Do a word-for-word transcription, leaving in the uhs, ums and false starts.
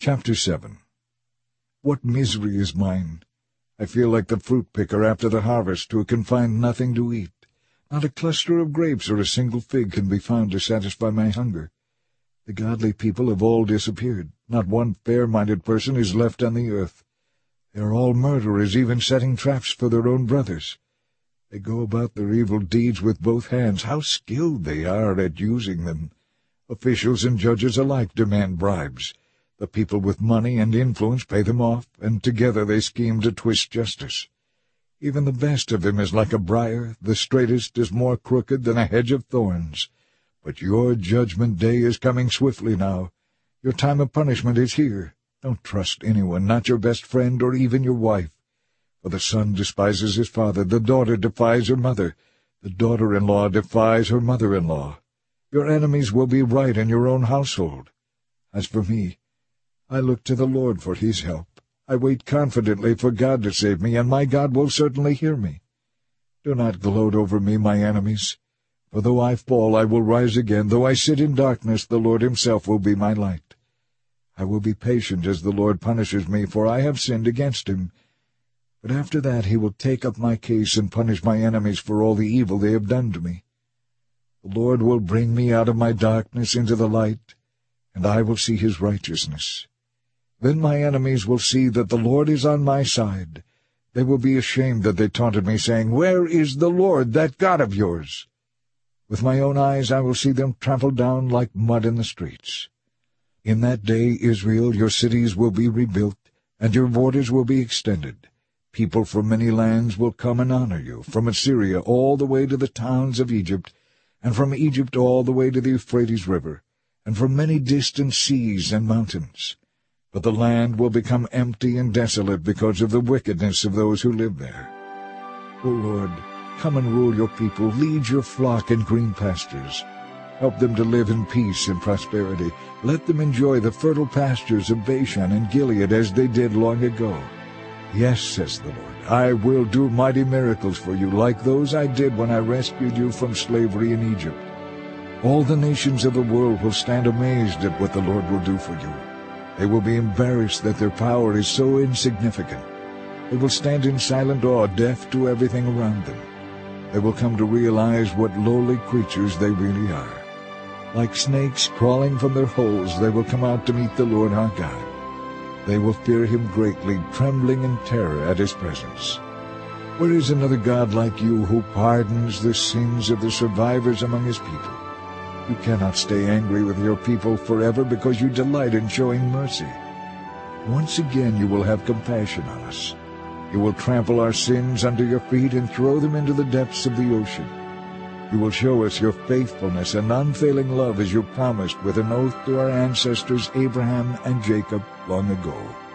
Chapter seven. What misery is mine! I feel like the fruit-picker after the harvest, who can find nothing to eat. Not a cluster of grapes or a single fig can be found to satisfy my hunger. The godly people have all disappeared. Not one fair-minded person is left on the earth. They are all murderers, even setting traps for their own brothers. They go about their evil deeds with both hands. How skilled they are at using them! Officials and judges alike demand bribes. The people with money and influence pay them off, and together they scheme to twist justice. Even the best of them is like a briar, the straightest is more crooked than a hedge of thorns. But your judgment day is coming swiftly now. Your time of punishment is here. Don't trust anyone, not your best friend or even your wife. For the son despises his father, the daughter defies her mother, the daughter-in-law defies her mother-in-law. Your enemies will be right in your own household. As for me, I look to the Lord for his help. I wait confidently for God to save me, and my God will certainly hear me. Do not gloat over me, my enemies. For though I fall, I will rise again. Though I sit in darkness, the Lord himself will be my light. I will be patient as the Lord punishes me, for I have sinned against him. But after that he will take up my case and punish my enemies for all the evil they have done to me. The Lord will bring me out of my darkness into the light, and I will see his righteousness. Then my enemies will see that the Lord is on my side. They will be ashamed that they taunted me, saying, "Where is the Lord, that God of yours?" With my own eyes I will see them trampled down like mud in the streets. In that day, Israel, your cities will be rebuilt, and your borders will be extended. People from many lands will come and honor you, from Assyria all the way to the towns of Egypt, and from Egypt all the way to the Euphrates River, and from many distant seas and mountains. But the land will become empty and desolate because of the wickedness of those who live there. O Lord, come and rule your people, lead your flock in green pastures. Help them to live in peace and prosperity. Let them enjoy the fertile pastures of Bashan and Gilead as they did long ago. Yes, says the Lord, I will do mighty miracles for you, like those I did when I rescued you from slavery in Egypt. All the nations of the world will stand amazed at what the Lord will do for you. They will be embarrassed that their power is so insignificant. They will stand in silent awe, deaf to everything around them. They will come to realize what lowly creatures they really are. Like snakes crawling from their holes, they will come out to meet the Lord our God. They will fear him greatly, trembling in terror at his presence. Where is another God like you, who pardons the sins of the survivors among his people? You cannot stay angry with your people forever because you delight in showing mercy. Once again you will have compassion on us. You will trample our sins under your feet and throw them into the depths of the ocean. You will show us your faithfulness and unfailing love as you promised with an oath to our ancestors Abraham and Jacob long ago.